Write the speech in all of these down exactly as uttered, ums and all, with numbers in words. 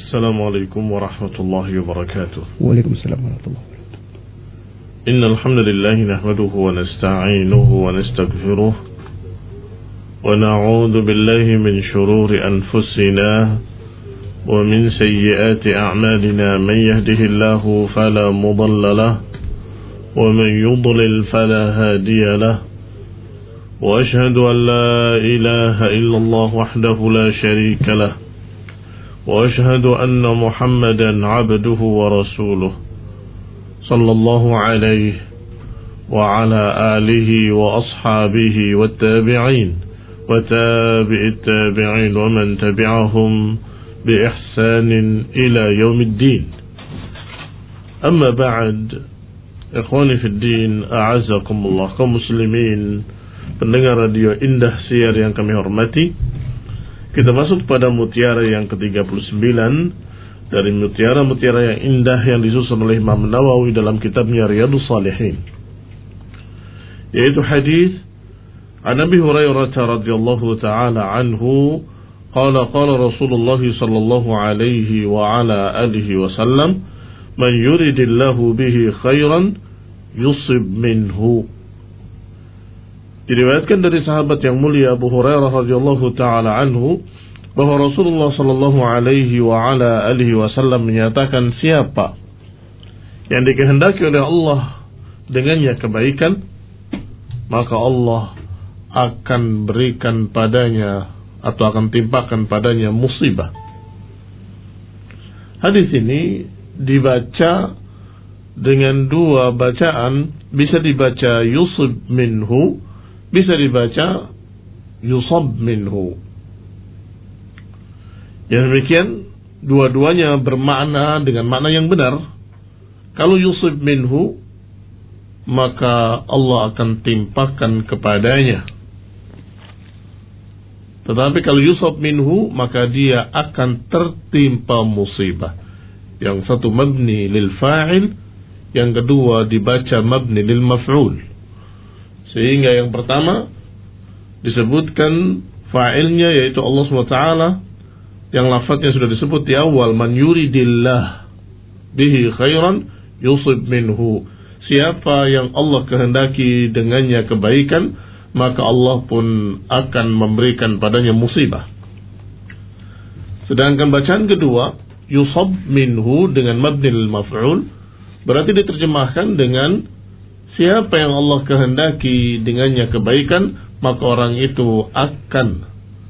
Assalamualaikum warahmatullahi wabarakatuh. Waalaikumsalam warahmatullahi wabarakatuh. Innal hamdalillah nahmaduhu wa nasta'inuhu wa nastaghfiruh wa na'udzu billahi min shururi anfusina wa min sayyiati a'malina man yahdihillahu fala mudilla lahu wa man yudlil fala hadiya lahu wa ashhadu an la ilaha illallah wahdahu la sharika lahu وأشهد أن محمدا عبده ورسوله صلى الله عليه وعلى آله وأصحابه والتابعين وتابع التابعين ومن تبعهم بإحسان إلى يوم الدين. أما بعد إخواني في الدين أعزكم الله كمسلمين pendengar radio Indah Siar yang kami hormati, kita masuk pada mutiara yang ke tiga puluh sembilan dari mutiara-mutiara yang indah yang disusun oleh Imam Nawawi dalam kitabnya Riyadhus Shalihin, yaitu hadis an Abi Hurairah radhiyallahu taala anhu qala qala Rasulullah sallallahu alaihi wa ala alihi wasallam man yuridillahu bihi khairan yusib minhu. Diriwayatkan dari sahabat yang mulia Abu Hurairah radhiyallahu taala anhu bahwa Rasulullah sallallahu alaihi wa ala alihi wasallam menyatakan, siapa yang dikehendaki oleh Allah dengannya kebaikan, maka Allah akan berikan padanya atau akan timpakan padanya musibah. Hadis ini dibaca dengan dua bacaan, bisa dibaca yusib minhu, bisa dibaca yusab minhu. Yang demikian dua-duanya bermakna dengan makna yang benar. Kalau yusib minhu, maka Allah akan timpakan kepadanya. Tetapi kalau yusab minhu, maka dia akan tertimpa musibah. Yang satu mabni lil fa'il, yang kedua dibaca mabni lil maf'ul. Sehingga yang pertama disebutkan fa'ilnya yaitu Allah subhanahu wa taala, yang lafadznya sudah disebut di awal, man yuridillah bihi khairan yusib minhu. Siapa yang Allah kehendaki dengannya kebaikan, maka Allah pun akan memberikan padanya musibah. Sedangkan bacaan kedua yusab minhu dengan mabni lil maf'ul, berarti diterjemahkan dengan siapa yang Allah kehendaki dengannya kebaikan, maka orang itu akan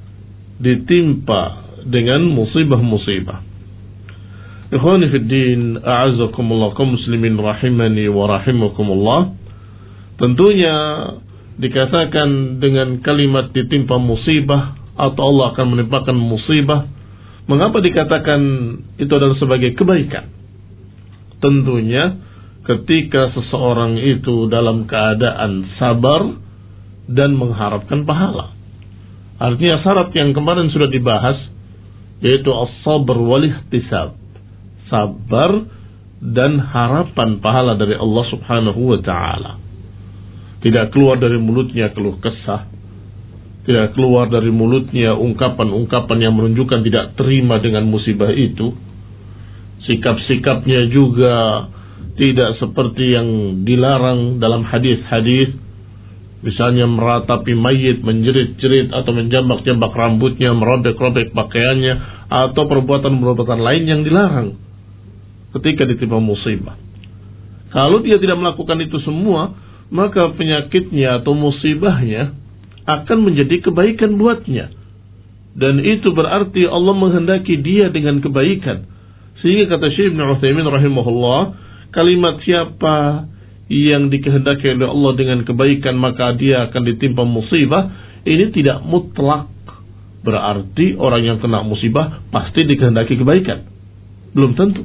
ditimpa dengan musibah-musibah. Ikhwani fid din, a'azzakumullah kaum muslimin rahimani wa rahimakumullah. Tentunya dikatakan dengan kalimat ditimpa musibah atau Allah akan menimpakan musibah. Mengapa dikatakan itu adalah sebagai kebaikan? Tentunya ketika seseorang itu dalam keadaan sabar dan mengharapkan pahala. Artinya syarat yang kemarin sudah dibahas, yaitu as-sabr wal ihtisab, sabar dan harapan pahala dari Allah subhanahu wa ta'ala. Tidak keluar dari mulutnya keluh kesah, tidak keluar dari mulutnya ungkapan-ungkapan yang menunjukkan tidak terima dengan musibah itu. Sikap-sikapnya juga tidak seperti yang dilarang dalam hadis-hadis, misalnya meratapi mayit, menjerit-jerit atau menjambak-jambak rambutnya, merobek-robek pakaiannya, atau perbuatan-perbuatan lain yang dilarang ketika ditimpa musibah. Kalau dia tidak melakukan itu semua, maka penyakitnya atau musibahnya akan menjadi kebaikan buatnya, dan itu berarti Allah menghendaki dia dengan kebaikan. Sehingga kata Syekh Ibnu Utsaimin rahimahullah, kalimat siapa yang dikehendaki oleh Allah dengan kebaikan maka dia akan ditimpa musibah, ini tidak mutlak berarti orang yang kena musibah pasti dikehendaki kebaikan. Belum tentu.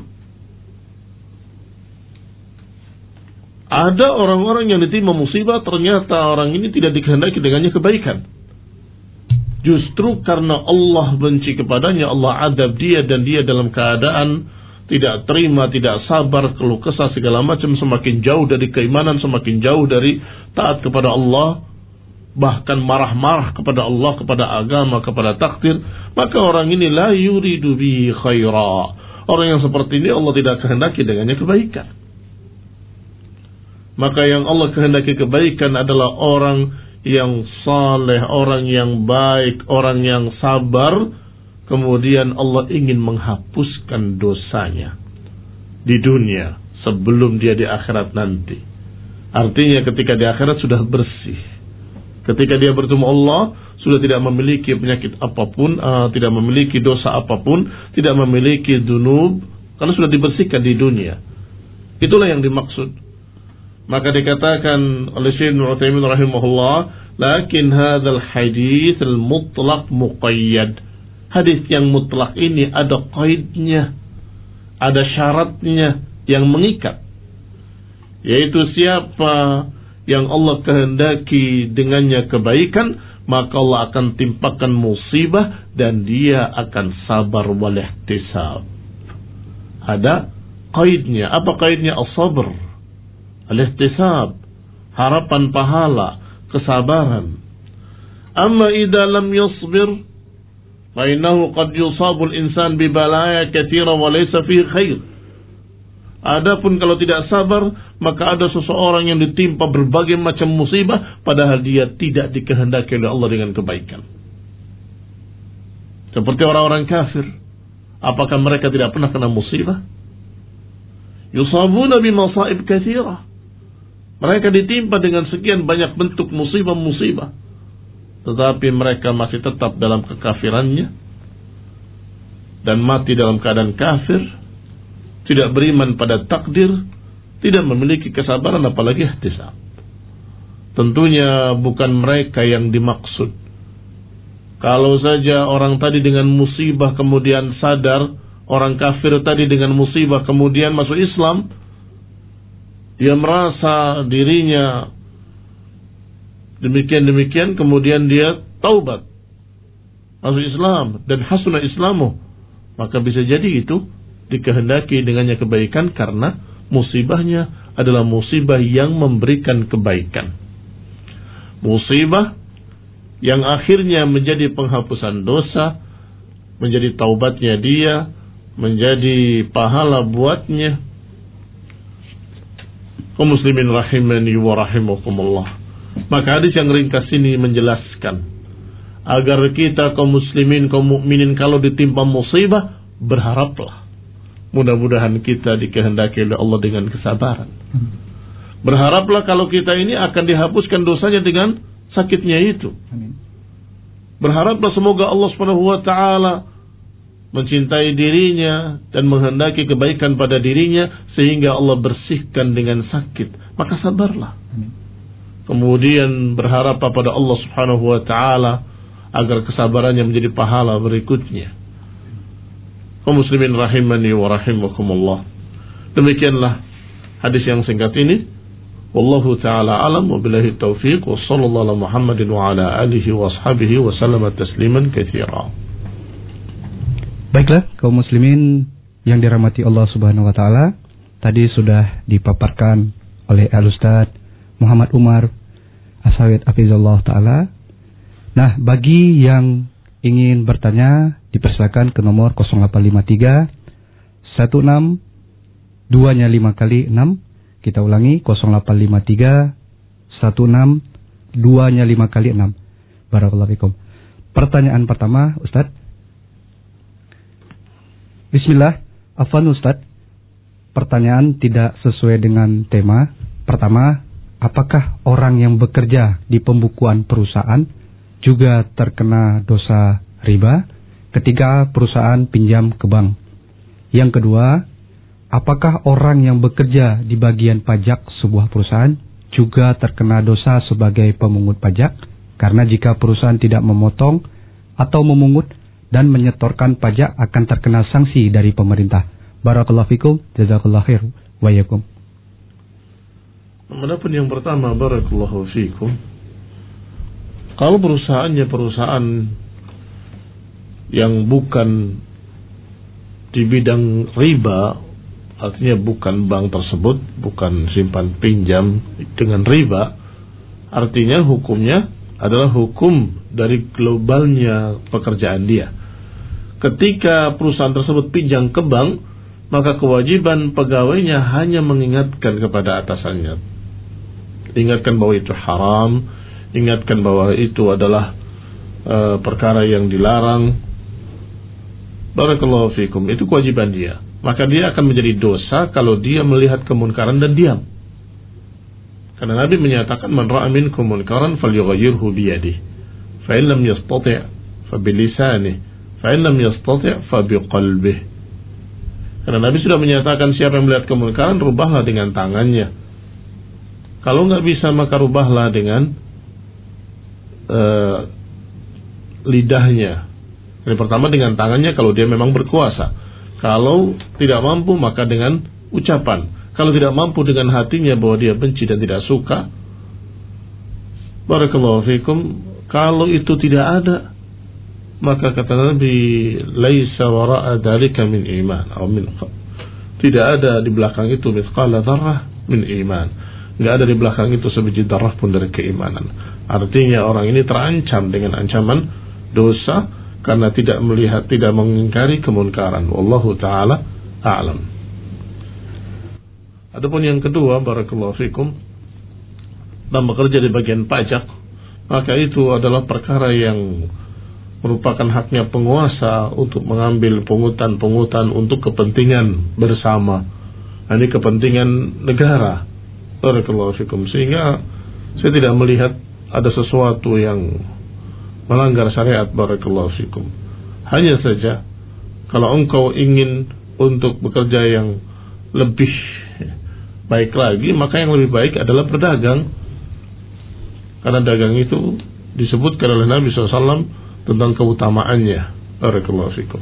Ada orang-orang yang ditimpa musibah ternyata orang ini tidak dikehendaki dengannya kebaikan. Justru karena Allah benci kepadanya, Allah adab dia, dan dia dalam keadaan tidak terima, tidak sabar, keluh kesah segala macam, semakin jauh dari keimanan, semakin jauh dari taat kepada Allah, bahkan marah-marah kepada Allah, kepada agama, kepada takdir, maka orang ini la yuridu bihi khaira. Orang yang seperti ini Allah tidak kehendaki dengannya kebaikan. Maka yang Allah kehendaki kebaikan adalah orang yang saleh, orang yang baik, orang yang sabar. Kemudian Allah ingin menghapuskan dosanya di dunia sebelum dia di akhirat nanti. Artinya ketika di akhirat sudah bersih. Ketika dia bertemu Allah sudah tidak memiliki penyakit apapun, uh, tidak memiliki dosa apapun, tidak memiliki dunub, karena sudah dibersihkan di dunia. Itulah yang dimaksud. Maka dikatakan oleh Syekh Ibnu Utsaimin rahimahullah, lakin hadzal hadits al-mutlaq muqayyad. Hadis yang mutlak ini ada qaidnya, ada syaratnya yang mengikat. Yaitu siapa yang Allah kehendaki dengannya kebaikan, maka Allah akan timpakan musibah dan dia akan sabar wal ihtisab. Ada qaidnya. Apa qaidnya? As-sabr, al-ihtisab, harapan pahala, kesabaran. Amma idza lam yasbir fa innahu qad yusabu al-insan bi balaya katsira wa laysa fihi khair. Adapun kalau tidak sabar, maka ada seseorang yang ditimpa berbagai macam musibah, padahal dia tidak dikehendaki oleh Allah dengan kebaikan. Seperti orang-orang kafir, apakah mereka tidak pernah kena musibah? Yusabuna bimasaib katsira. Mereka ditimpa dengan sekian banyak bentuk musibah-musibah, tetapi mereka masih tetap dalam kekafirannya dan mati dalam keadaan kafir. Tidak beriman pada takdir, tidak memiliki kesabaran apalagi ihtisab. Tentunya bukan mereka yang dimaksud. Kalau saja orang tadi dengan musibah kemudian sadar, orang kafir tadi dengan musibah kemudian masuk Islam, dia merasa dirinya demikian-demikian, kemudian dia taubat, masuk Islam dan hasuna islamu, maka bisa jadi itu dikehendaki dengannya kebaikan karena musibahnya adalah musibah yang memberikan kebaikan. Musibah yang akhirnya menjadi penghapusan dosa, menjadi taubatnya dia, menjadi pahala buatnya. Kaum muslimin rahimani wa rahimakumullah. Maka hadis yang ringkas ini menjelaskan agar kita kaum muslimin, kaum mukminin kalau ditimpa musibah, berharaplah. Mudah-mudahan kita dikehendaki oleh Allah dengan kesabaran. Berharaplah kalau kita ini akan dihapuskan dosanya dengan sakitnya itu. Berharaplah semoga Allah Subhanahu wa taala mencintai dirinya dan menghendaki kebaikan pada dirinya sehingga Allah bersihkan dengan sakit. Maka sabarlah. Kemudian berharap pada Allah Subhanahu wa taala agar kesabarannya menjadi pahala berikutnya. Kaum muslimin rahimani wa rahimakumullah. Demikianlah hadis yang singkat ini. Wallahu ta'ala alam wa billahi taufiq wa sallallahu ala Muhammadin wa ala alihi wa ashabihi wa sallama tasliman katsira. Baiklah kaum muslimin yang dirahmati Allah Subhanahu wa taala, tadi sudah dipaparkan oleh Al-Ustaz Muhammad Umar As-Sawid Hafizallahu taala. Nah, bagi yang ingin bertanya, dipersilakan ke nomor nol delapan lima tiga satu enam dua nya lima kali enam. Kita ulangi, nol delapan lima tiga satu enam dua nya lima kali enam. Barakallahu fikum. Pertanyaan pertama, Ustaz. Bismillah. Afwan Ustaz. Pertanyaan tidak sesuai dengan tema. Pertama, apakah orang yang bekerja di pembukuan perusahaan juga terkena dosa riba ketika perusahaan pinjam ke bank? Yang kedua, apakah orang yang bekerja di bagian pajak sebuah perusahaan juga terkena dosa sebagai pemungut pajak? Karena jika perusahaan tidak memotong atau memungut dan menyetorkan pajak akan terkena sanksi dari pemerintah. Barakallahu fikum, jazakallahu khair wa yakum. Adapun yang pertama, barakallahu fikum, kalau perusahaannya perusahaan yang bukan di bidang riba, artinya bukan bank tersebut, bukan simpan pinjam dengan riba, artinya hukumnya adalah hukum dari globalnya pekerjaan dia. Ketika perusahaan tersebut pinjam ke bank, maka kewajiban pegawainya hanya mengingatkan kepada atasannya. Ingatkan bahwa itu haram, ingatkan bahwa itu adalah uh, perkara yang dilarang. Barakallahu fikum, itu kewajiban dia. Maka dia akan menjadi dosa kalau dia melihat kemunkaran dan diam. Karena Nabi menyatakan, man ra'a minkum munkaran falyughayyirhu biyadihi, fa in lam yastati' fa bilisanihi, fa in lam yastati' fa biqalbihi. Karena Nabi sudah menyatakan, siapa yang melihat kemunkaran, rubahlah dengan tangannya. Kalau nggak bisa, maka rubahlah dengan uh, lidahnya. Yang pertama dengan tangannya kalau dia memang berkuasa. Kalau tidak mampu, maka dengan ucapan. Kalau tidak mampu, dengan hatinya bahwa dia benci dan tidak suka. Barakallahu fikum. Kalau itu tidak ada, maka kata Nabi, laisa wara'a dzalika min iman atau min qa. Tidak ada di belakang itu mithqala dzarrah min iman. Enggak ada di belakang itu sebiji darah pun dari keimanan. Artinya orang ini terancam dengan ancaman dosa karena tidak melihat, tidak mengingkari kemunkaran. Wallahu ta'ala a'lam. Adapun yang kedua, barakallahu fikum, dan bekerja di bagian pajak, maka itu adalah perkara yang merupakan haknya penguasa untuk mengambil pungutan-pungutan untuk kepentingan bersama. Ini kepentingan negara. Barakallahu fikum. Sehingga saya tidak melihat ada sesuatu yang melanggar syariat. Barakallahu fikum. Hanya saja kalau engkau ingin untuk bekerja yang lebih baik lagi, maka yang lebih baik adalah berdagang. Karena dagang itu disebutkan oleh Nabi shallallahu alaihi wasallam tentang keutamaannya. Barakallahu fikum.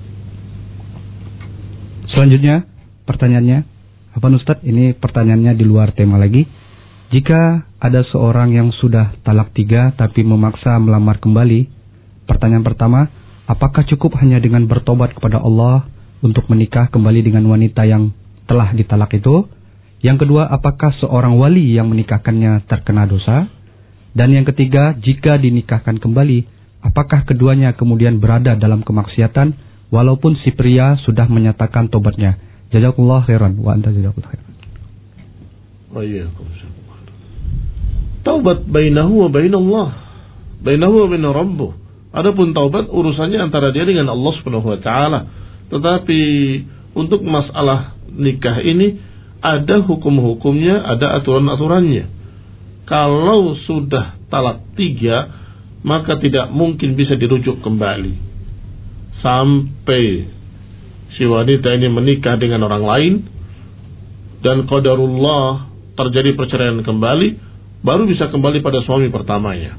Selanjutnya pertanyaannya, apa Ustadz? Ini pertanyaannya di luar tema lagi. Jika ada seorang yang sudah talak tiga tapi memaksa melamar kembali, pertanyaan pertama, apakah cukup hanya dengan bertobat kepada Allah untuk menikah kembali dengan wanita yang telah ditalak itu? Yang kedua, apakah seorang wali yang menikahkannya terkena dosa? Dan yang ketiga, jika dinikahkan kembali, apakah keduanya kemudian berada dalam kemaksiatan walaupun si pria sudah menyatakan tobatnya? Jazakallahu khairan wa anta jazakallahu khairan. Wa iyyakum. Taubat bainahu wa bainallah, bainahu wa bain rabbuh. Adapun taubat urusannya antara dia dengan Allah Subhanahu wa taala. Tetapi untuk masalah nikah ini ada hukum-hukumnya, ada aturan-aturannya. Kalau sudah talak tiga, maka tidak mungkin bisa dirujuk kembali sampai si wanita ini menikah dengan orang lain dan qadarullah terjadi perceraian kembali, baru bisa kembali pada suami pertamanya.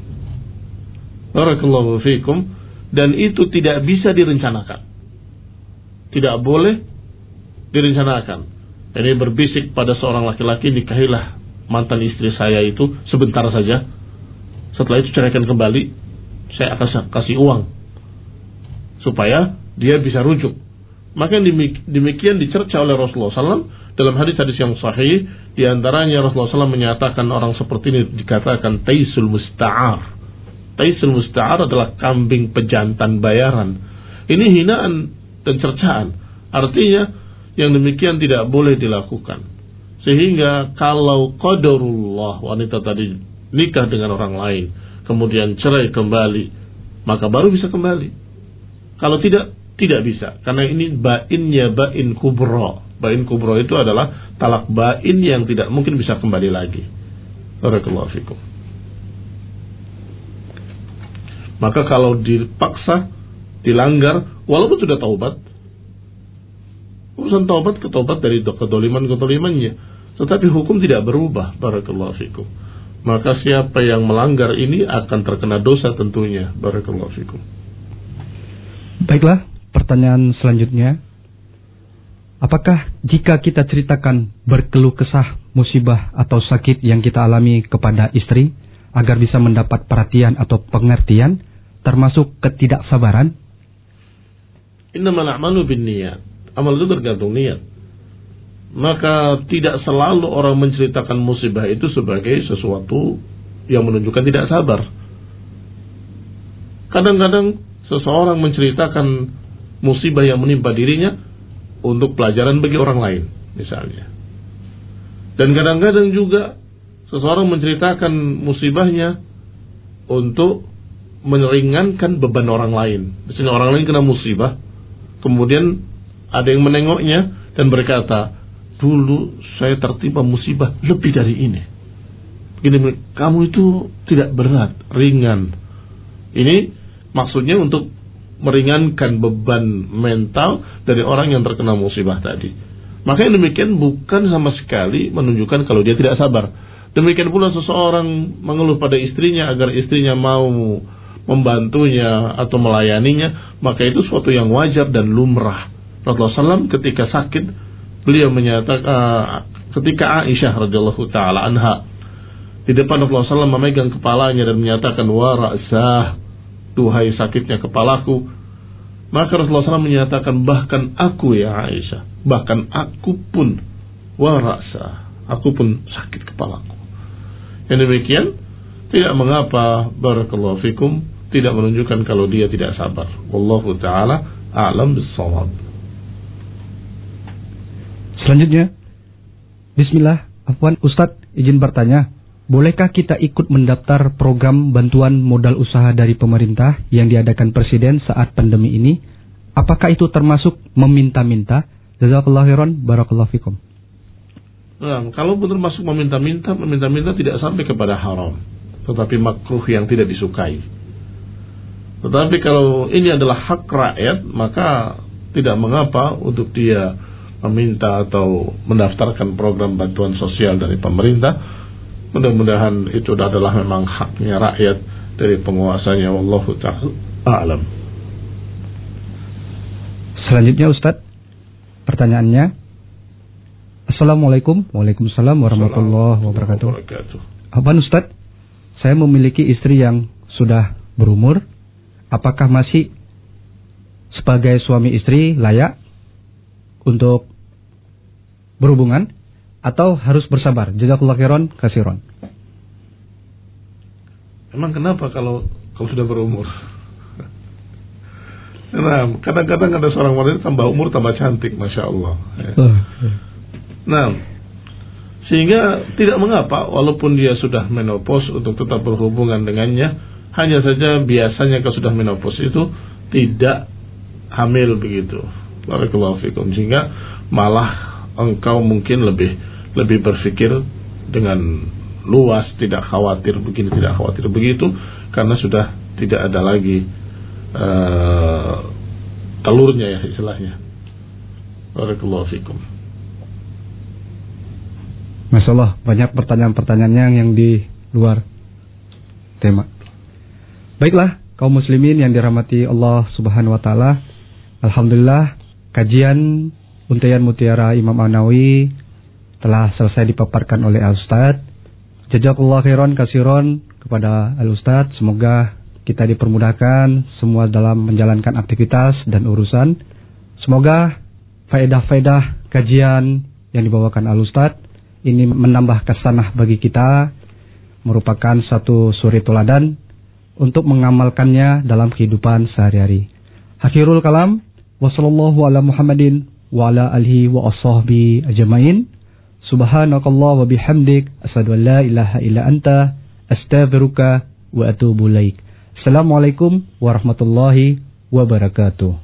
Barakallahu fikum. Dan itu tidak bisa direncanakan, tidak boleh direncanakan. Ini berbisik pada seorang laki-laki, nikahilah mantan istri saya itu sebentar saja, setelah itu ceraikan kembali, saya akan kasih uang supaya dia bisa rujuk. Maka demikian dicerca oleh Rasulullah shallallahu alaihi wasallam dalam hadis-hadis yang sahih. Di antaranya Rasulullah shallallahu alaihi wasallam menyatakan orang seperti ini dikatakan taisul musta'ar. Taisul musta'ar adalah kambing pejantan bayaran. Ini hinaan dan cercaan. Artinya yang demikian tidak boleh dilakukan. Sehingga kalau qadarullah wanita tadi nikah dengan orang lain, kemudian cerai kembali, maka baru bisa kembali. Kalau tidak, tidak bisa. Karena ini bainnya bain kubra. Bain kubra itu adalah talak bain yang tidak mungkin bisa kembali lagi. Barakallahu fikum. Maka kalau dipaksa, dilanggar, walaupun sudah taubat, urusan taubat ke taubat dari kedoliman-kedolimannya, tetapi hukum tidak berubah. Barakallahu fikum. Maka siapa yang melanggar ini akan terkena dosa tentunya. Barakallahu fikum. Baiklah, pertanyaan selanjutnya. Apakah jika kita ceritakan berkeluh kesah, musibah atau sakit yang kita alami kepada istri agar bisa mendapat perhatian atau pengertian, termasuk ketidaksabaran? Innamal a'malu binniyat. Amal itu tergantung niat. Maka tidak selalu orang menceritakan musibah itu sebagai sesuatu yang menunjukkan tidak sabar. Kadang-kadang seseorang menceritakan musibah yang menimpa dirinya untuk pelajaran bagi orang lain misalnya. Dan kadang-kadang juga seseorang menceritakan musibahnya untuk meringankan beban orang lain. Misalnya orang lain kena musibah, kemudian ada yang menengoknya dan berkata, dulu saya tertimpa musibah lebih dari ini. Begini, kamu itu tidak berat, ringan. Ini maksudnya untuk meringankan beban mental dari orang yang terkena musibah tadi. Maka yang demikian bukan sama sekali menunjukkan kalau dia tidak sabar. Demikian pula seseorang mengeluh pada istrinya agar istrinya mau membantunya atau melayaninya, maka itu suatu yang wajar dan lumrah. Rasulullah shallallahu alaihi wasallam ketika sakit, beliau menyatakan uh, ketika Aisyah radhiyallahu taala anha di depan Rasulullah shallallahu alaihi wasallam memegang kepalanya dan menyatakan wa ra'sah, duhai sakitnya kepalaku, maka Rasulullah shallallahu alaihi wasallam menyatakan bahkan aku ya Aisyah, bahkan aku pun wa ra'sah, aku pun sakit kepalaku. Yang demikian tidak mengapa, barakallahu fikum, tidak menunjukkan kalau dia tidak sabar. Wallahu taala a'lam bis-shawab. Selanjutnya, bismillah, afwan Ustadz, izin bertanya, bolehkah kita ikut mendaftar program bantuan modal usaha dari pemerintah yang diadakan Presiden saat pandemi ini? Apakah itu termasuk meminta-minta? Jazakallahu khairan, barakallahu fikum. Nah, kalau benar masuk meminta-minta, meminta-minta tidak sampai kepada haram, tetapi makruh yang tidak disukai. Tetapi kalau ini adalah hak rakyat, maka tidak mengapa untuk dia meminta atau mendaftarkan program bantuan sosial dari pemerintah. Mudah-mudahan itu adalah memang haknya rakyat dari penguasanya. Wallahu ta'ala a'lam. Selanjutnya Ustadz, pertanyaannya, Assalamualaikum. Waalaikumsalam warahmatullahi wabarakatuh. Abang Ustadz, saya memiliki istri yang sudah berumur. Apakah masih sebagai suami istri layak untuk berhubungan atau harus bersabar? Jazakallahu khairan katsiran. Emang kenapa kalau kalau sudah berumur? Nah, kadang-kadang ada seorang wanita tambah umur tambah cantik, masya Allah. Ya. Nah, sehingga tidak mengapa walaupun dia sudah menopause untuk tetap berhubungan dengannya. Hanya saja biasanya kalau sudah menopause itu tidak hamil begitu. Barakallahu fikum. Sehingga malah engkau mungkin lebih lebih berpikir dengan luas, tidak khawatir begini, tidak khawatir begitu, karena sudah tidak ada lagi uh, telurnya ya istilahnya. Barakallahu fikum. Masya Allah, banyak pertanyaan-pertanyaannya yang di luar tema. Baiklah, kaum muslimin yang dirahmati Allah Subhanahu wa taala. Alhamdulillah, kajian Untaian Mutiara Imam An-Nawawi telah selesai dipaparkan oleh Al-Ustaz. Jazakallahu khairan katsiran kepada Al-Ustaz. Semoga kita dipermudahkan semua dalam menjalankan aktivitas dan urusan. Semoga faedah-faedah kajian yang dibawakan Al-Ustaz ini menambah kesanah bagi kita, merupakan satu suri teladan untuk mengamalkannya dalam kehidupan sehari-hari. Akhirul kalam, wa sallallahu ala Muhammadin wa ala alihi wa ashabihi ajmain. Subhanakallah wa bihamdik, asyhadu an la ilaha illa anta, astaghfiruka wa atubu ilaik. Assalamualaikum warahmatullahi wabarakatuh.